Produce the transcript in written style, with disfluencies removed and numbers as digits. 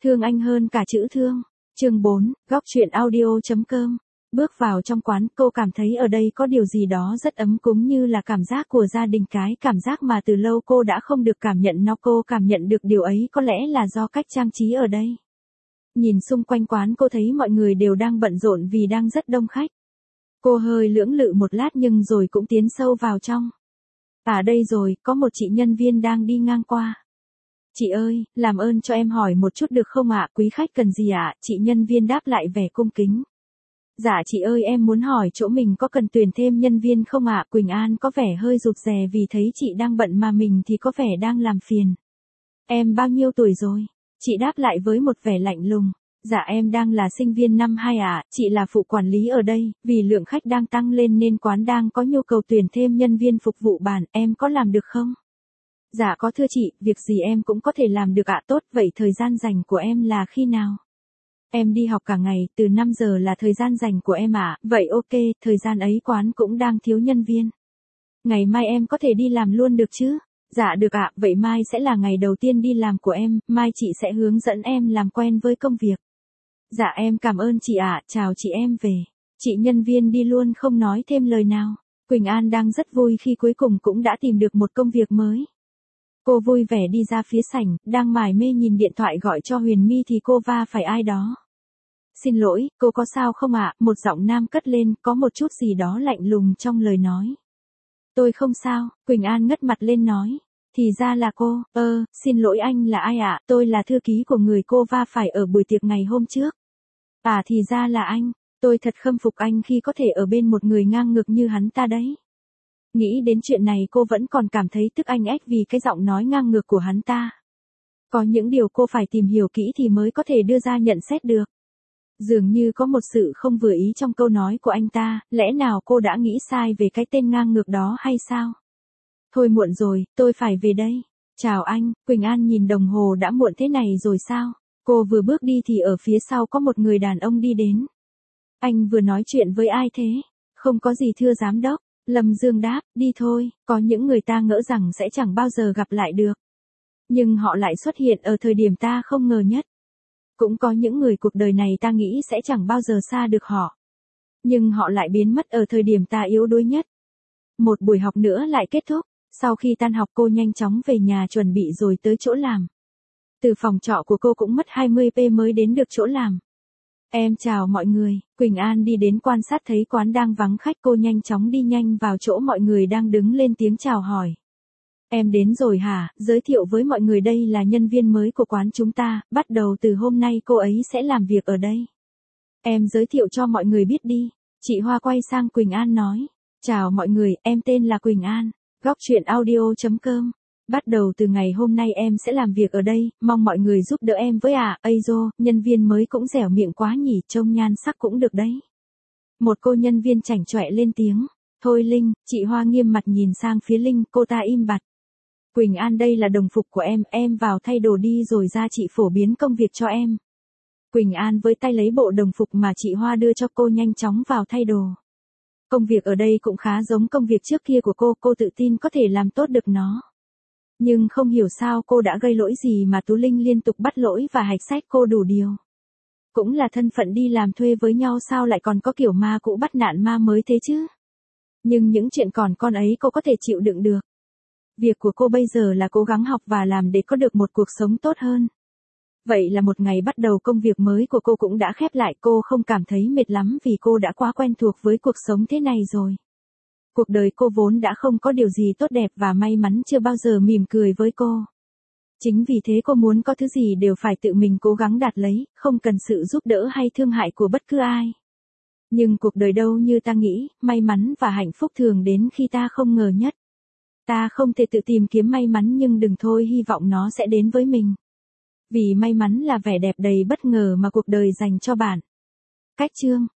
Thương anh hơn cả chữ thương. Chương 4, góc truyện audio.com. Bước vào trong quán, cô cảm thấy ở đây có điều gì đó rất ấm cúng, như là cảm giác của gia đình, cái cảm giác mà từ lâu cô đã không được cảm nhận nó. Cô cảm nhận được điều ấy có lẽ là do cách trang trí ở đây. Nhìn xung quanh quán, cô thấy mọi người đều đang bận rộn vì đang rất đông khách. Cô hơi lưỡng lự một lát nhưng rồi cũng tiến sâu vào trong. À đây rồi, có một chị nhân viên đang đi ngang qua. Chị ơi, làm ơn cho em hỏi một chút được không ạ? Quý khách cần gì ạ? Chị nhân viên đáp lại vẻ cung kính. Dạ chị ơi, em muốn hỏi chỗ mình có cần tuyển thêm nhân viên không ạ? Quỳnh An có vẻ hơi rụt rè vì thấy chị đang bận mà mình thì có vẻ đang làm phiền. Em bao nhiêu tuổi rồi? Chị đáp lại với một vẻ lạnh lùng. Dạ em đang là sinh viên năm 2 ạ, chị là phụ quản lý ở đây, vì lượng khách đang tăng lên nên quán đang có nhu cầu tuyển thêm nhân viên phục vụ bàn, em có làm được không? Dạ có thưa chị, việc gì em cũng có thể làm được ạ. Tốt, vậy thời gian rảnh của em là khi nào? Em đi học cả ngày, từ 5 giờ là thời gian rảnh của em ạ. Vậy ok, thời gian ấy quán cũng đang thiếu nhân viên. Ngày mai em có thể đi làm luôn được chứ? Dạ được ạ, vậy mai sẽ là ngày đầu tiên đi làm của em, mai chị sẽ hướng dẫn em làm quen với công việc. Dạ em cảm ơn chị ạ, chào chị em về. Chị nhân viên đi luôn không nói thêm lời nào. Quỳnh An đang rất vui khi cuối cùng cũng đã tìm được một công việc mới. Cô vui vẻ đi ra phía sảnh, đang mải mê nhìn điện thoại gọi cho Huyền My thì cô va phải ai đó. Xin lỗi, cô có sao không ạ? Một giọng nam cất lên, có một chút gì đó lạnh lùng trong lời nói. Tôi không sao, Quỳnh An ngất mặt lên nói. Thì ra là cô, xin lỗi anh là ai ạ? Tôi là thư ký của người cô va phải ở buổi tiệc ngày hôm trước. À thì ra là anh, tôi thật khâm phục anh khi có thể ở bên một người ngang ngược như hắn ta đấy. Nghĩ đến chuyện này cô vẫn còn cảm thấy tức anh ách vì cái giọng nói ngang ngược của hắn ta. Có những điều cô phải tìm hiểu kỹ thì mới có thể đưa ra nhận xét được. Dường như có một sự không vừa ý trong câu nói của anh ta, lẽ nào cô đã nghĩ sai về cái tên ngang ngược đó hay sao? Thôi muộn rồi, tôi phải về đây. Chào anh, Quỳnh An nhìn đồng hồ, đã muộn thế này rồi sao? Cô vừa bước đi thì ở phía sau có một người đàn ông đi đến. Anh vừa nói chuyện với ai thế? Không có gì thưa giám đốc. Lâm Dương đáp, đi thôi, có những người ta ngỡ rằng sẽ chẳng bao giờ gặp lại được. Nhưng họ lại xuất hiện ở thời điểm ta không ngờ nhất. Cũng có những người cuộc đời này ta nghĩ sẽ chẳng bao giờ xa được họ. Nhưng họ lại biến mất ở thời điểm ta yếu đuối nhất. Một buổi học nữa lại kết thúc, sau khi tan học cô nhanh chóng về nhà chuẩn bị rồi tới chỗ làm. Từ phòng trọ của cô cũng mất 20p mới đến được chỗ làm. Em chào mọi người, Quỳnh An đi đến quan sát thấy quán đang vắng khách, cô nhanh chóng đi nhanh vào chỗ mọi người đang đứng lên tiếng chào hỏi. Em đến rồi hả? Giới thiệu với mọi người đây là nhân viên mới của quán chúng ta, bắt đầu từ hôm nay cô ấy sẽ làm việc ở đây. Em giới thiệu cho mọi người biết đi. Chị Hoa quay sang Quỳnh An nói. Chào mọi người, em tên là Quỳnh An, góc truyện audio.com. Bắt đầu từ ngày hôm nay em sẽ làm việc ở đây, mong mọi người giúp đỡ em với ạ. Nhân viên mới cũng dẻo miệng quá nhỉ, trông nhan sắc cũng được đấy. Một cô nhân viên chảnh chọe lên tiếng. Thôi Linh, chị Hoa nghiêm mặt nhìn sang phía Linh, cô ta im bặt. Quỳnh An đây là đồng phục của em vào thay đồ đi rồi ra chị phổ biến công việc cho em. Quỳnh An với tay lấy bộ đồng phục mà chị Hoa đưa cho cô nhanh chóng vào thay đồ. Công việc ở đây cũng khá giống công việc trước kia của cô tự tin có thể làm tốt được nó. Nhưng không hiểu sao cô đã gây lỗi gì mà Tú Linh liên tục bắt lỗi và hạch sách cô đủ điều. Cũng là thân phận đi làm thuê với nhau sao lại còn có kiểu ma cũ bắt nạt ma mới thế chứ. Nhưng những chuyện còn con ấy cô có thể chịu đựng được. Việc của cô bây giờ là cố gắng học và làm để có được một cuộc sống tốt hơn. Vậy là một ngày bắt đầu công việc mới của cô cũng đã khép lại, cô không cảm thấy mệt lắm vì cô đã quá quen thuộc với cuộc sống thế này rồi. Cuộc đời cô vốn đã không có điều gì tốt đẹp và may mắn chưa bao giờ mỉm cười với cô. Chính vì thế cô muốn có thứ gì đều phải tự mình cố gắng đạt lấy, không cần sự giúp đỡ hay thương hại của bất cứ ai. Nhưng cuộc đời đâu như ta nghĩ, may mắn và hạnh phúc thường đến khi ta không ngờ nhất. Ta không thể tự tìm kiếm may mắn nhưng đừng thôi hy vọng nó sẽ đến với mình. Vì may mắn là vẻ đẹp đầy bất ngờ mà cuộc đời dành cho bạn. Cách chương